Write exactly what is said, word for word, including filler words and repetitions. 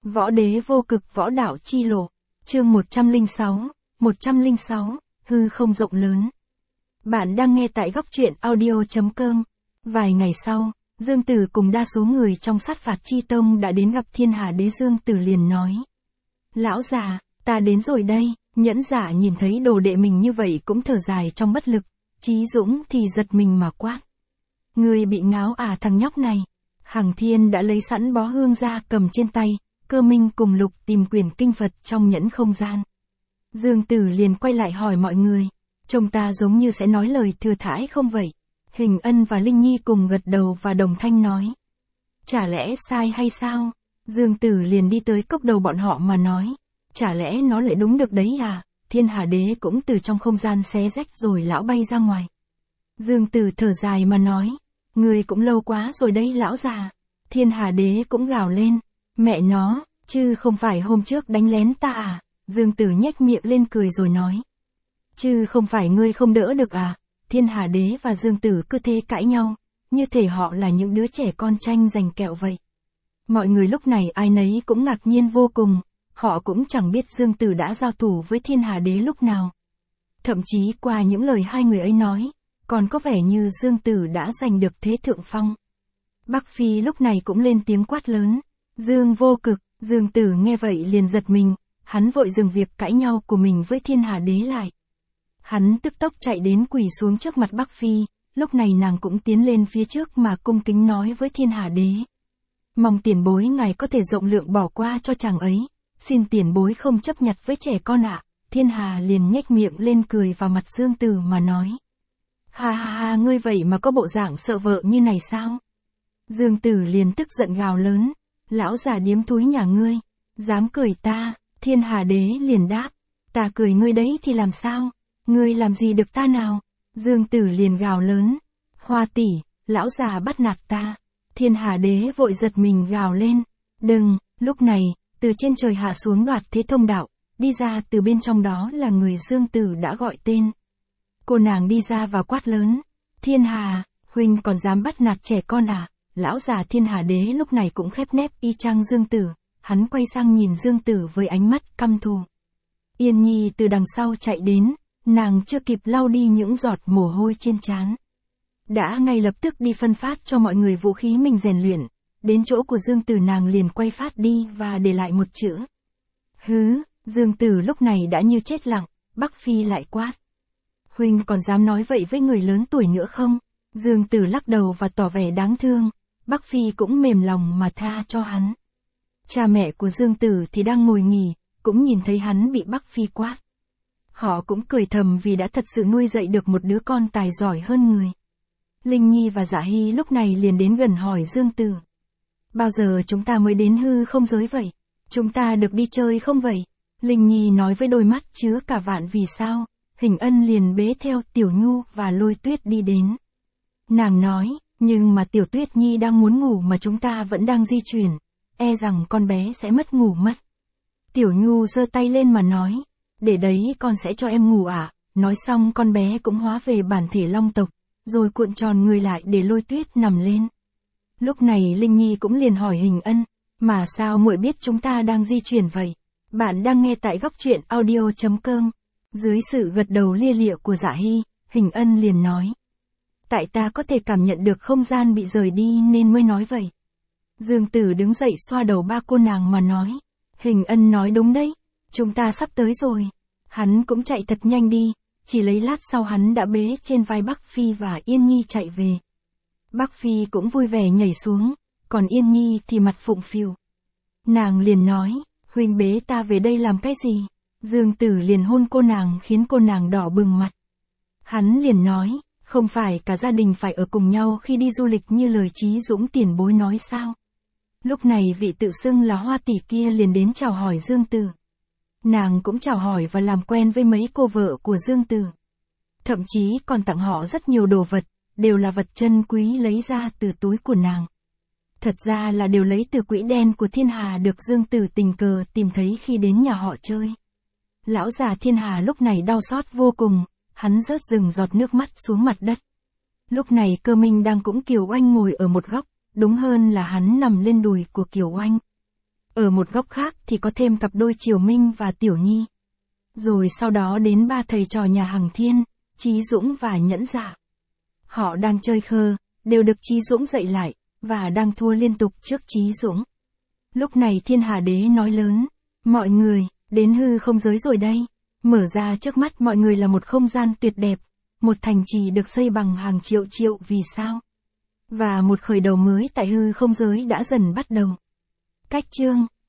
Võ Đế Vô Cực Võ Đạo Chi Lộ, chương một trăm lẻ sáu, một trăm lẻ sáu, hư không rộng lớn. Bạn đang nghe tại góc truyện audio chấm com. Vài ngày sau, Dương Tử cùng đa số người trong sát phạt chi tông đã đến gặp Thiên Hà Đế. Dương Tử liền nói: Lão già, ta đến rồi đây. Nhẫn Giả nhìn thấy đồ đệ mình như vậy cũng thở dài trong bất lực. Chí Dũng thì giật mình mà quát: Ngươi bị ngáo à thằng nhóc này. Hằng Thiên đã lấy sẵn bó hương ra cầm trên tay. Cơ Minh cùng Lục tìm quyển kinh Phật trong nhẫn không gian. Dương Tử liền quay lại hỏi mọi người: Trông ta giống như sẽ nói lời thừa thãi không vậy? Hình Ân và Linh Nhi cùng gật đầu và đồng thanh nói: Chả lẽ sai hay sao? Dương Tử liền đi tới cốc đầu bọn họ mà nói: Chả lẽ nó lại đúng được đấy à? Thiên Hà Đế cũng từ trong không gian xé rách rồi lão bay ra ngoài. Dương Tử thở dài mà nói: Người cũng lâu quá rồi đấy lão già. Thiên Hà Đế cũng gào lên: Mẹ nó, chứ không phải hôm trước đánh lén ta à? Dương Tử nhếch miệng lên cười rồi nói: Chứ không phải ngươi không đỡ được à? Thiên Hà Đế và Dương Tử cứ thế cãi nhau, như thể họ là những đứa trẻ con tranh giành kẹo vậy. Mọi người lúc này ai nấy cũng ngạc nhiên vô cùng, họ cũng chẳng biết Dương Tử đã giao thủ với Thiên Hà Đế lúc nào. Thậm chí qua những lời hai người ấy nói, còn có vẻ như Dương Tử đã giành được thế thượng phong. Bắc Phi lúc này cũng lên tiếng quát lớn: Dương Vô Cực. Dương Tử nghe vậy liền giật mình, hắn vội dừng việc cãi nhau của mình với Thiên Hà Đế lại. Hắn tức tốc chạy đến quỳ xuống trước mặt Bắc Phi, lúc này nàng cũng tiến lên phía trước mà cung kính nói với Thiên Hà Đế: Mong tiền bối ngài có thể rộng lượng bỏ qua cho chàng ấy, xin tiền bối không chấp nhặt với trẻ con ạ. Thiên Hà liền nhếch miệng lên cười vào mặt Dương Tử mà nói: Ha ha ha, ngươi vậy mà có bộ dạng sợ vợ như này sao? Dương Tử liền tức giận gào lớn: Lão già điếm thúi nhà ngươi, dám cười ta? Thiên Hà Đế liền đáp: Ta cười ngươi đấy thì làm sao? Ngươi làm gì được ta nào? Dương Tử liền gào lớn: Hoa tỷ, lão già bắt nạt ta. Thiên Hà Đế vội giật mình gào lên: Đừng! Lúc này, từ trên trời hạ xuống đoạt thế thông đạo, đi ra từ bên trong đó là người Dương Tử đã gọi tên. Cô nàng đi ra và quát lớn: Thiên Hà, huynh còn dám bắt nạt trẻ con à? Lão già Thiên Hà Đế lúc này cũng khép nép y chang Dương Tử, hắn quay sang nhìn Dương Tử với ánh mắt căm thù. Yên Nhi từ đằng sau chạy đến, nàng chưa kịp lau đi những giọt mồ hôi trên trán, đã ngay lập tức đi phân phát cho mọi người vũ khí mình rèn luyện. Đến chỗ của Dương Tử nàng liền quay phát đi và để lại một chữ: Hứ. Dương Tử lúc này đã như chết lặng. Bắc Phi lại quát: Huynh còn dám nói vậy với người lớn tuổi nữa không? Dương Tử lắc đầu và tỏ vẻ đáng thương. Bắc Phi cũng mềm lòng mà tha cho hắn. Cha mẹ của Dương Tử thì đang ngồi nghỉ, cũng nhìn thấy hắn bị Bắc Phi quát. Họ cũng cười thầm vì đã thật sự nuôi dạy được một đứa con tài giỏi hơn người. Linh Nhi và Dạ Hy lúc này liền đến gần hỏi Dương Tử: Bao giờ chúng ta mới đến hư không giới vậy? Chúng ta được đi chơi không vậy? Linh Nhi nói với đôi mắt chứa cả vạn vì sao. Hình Ân liền bế theo Tiểu Nhu và Lôi Tuyết đi đến. Nàng nói: Nhưng mà Tiểu Tuyết Nhi đang muốn ngủ mà chúng ta vẫn đang di chuyển, e rằng con bé sẽ mất ngủ mất. Tiểu Nhu giơ tay lên mà nói: Để đấy con sẽ cho em ngủ ạ. À? Nói xong con bé cũng hóa về bản thể long tộc, rồi cuộn tròn người lại để Lôi Tuyết nằm lên. Lúc này Linh Nhi cũng liền hỏi Hình Ân: Mà sao muội biết chúng ta đang di chuyển vậy? Bạn đang nghe tại góc truyện audio chấm com. Dưới sự gật đầu lia lịa của Dạ Hy, Hình Ân liền nói: Tại ta có thể cảm nhận được không gian bị rời đi nên mới nói vậy. Dương Tử đứng dậy xoa đầu ba cô nàng mà nói: Hình Ân nói đúng đấy, chúng ta sắp tới rồi. Hắn cũng chạy thật nhanh đi, chỉ lấy lát sau hắn đã bế trên vai Bắc Phi và Yên Nhi chạy về. Bắc Phi cũng vui vẻ nhảy xuống, còn Yên Nhi thì mặt phụng phịu. Nàng liền nói: Huynh bế ta về đây làm cái gì? Dương Tử liền hôn cô nàng khiến cô nàng đỏ bừng mặt. Hắn liền nói: Không phải cả gia đình phải ở cùng nhau khi đi du lịch như lời Chí Dũng tiền bối nói sao? Lúc này vị tự xưng là Hoa tỷ kia liền đến chào hỏi Dương Tử. Nàng cũng chào hỏi và làm quen với mấy cô vợ của Dương Tử. Thậm chí còn tặng họ rất nhiều đồ vật, đều là vật chân quý lấy ra từ túi của nàng. Thật ra là đều lấy từ quỹ đen của Thiên Hà được Dương Tử tình cờ tìm thấy khi đến nhà họ chơi. Lão già Thiên Hà lúc này đau xót vô cùng, hắn rớt rừng giọt nước mắt xuống mặt đất. Lúc này Cơ Minh đang cũng Kiều Oanh ngồi ở một góc, đúng hơn là hắn nằm lên đùi của Kiều Oanh. Ở một góc khác thì có thêm cặp đôi Triều Minh và Tiểu Nhi. Rồi sau đó đến ba thầy trò nhà Hằng Thiên, Chí Dũng và Nhẫn Dạ. Họ đang chơi khơ, đều được Chí Dũng dạy lại, và đang thua liên tục trước Chí Dũng. Lúc này Thiên Hà Đế nói lớn, mọi người, đến hư không giới rồi đây. Mở ra trước mắt mọi người là một không gian tuyệt đẹp, một thành trì được xây bằng hàng triệu triệu vì sao. Và một khởi đầu mới tại hư không giới đã dần bắt đầu. Cách chương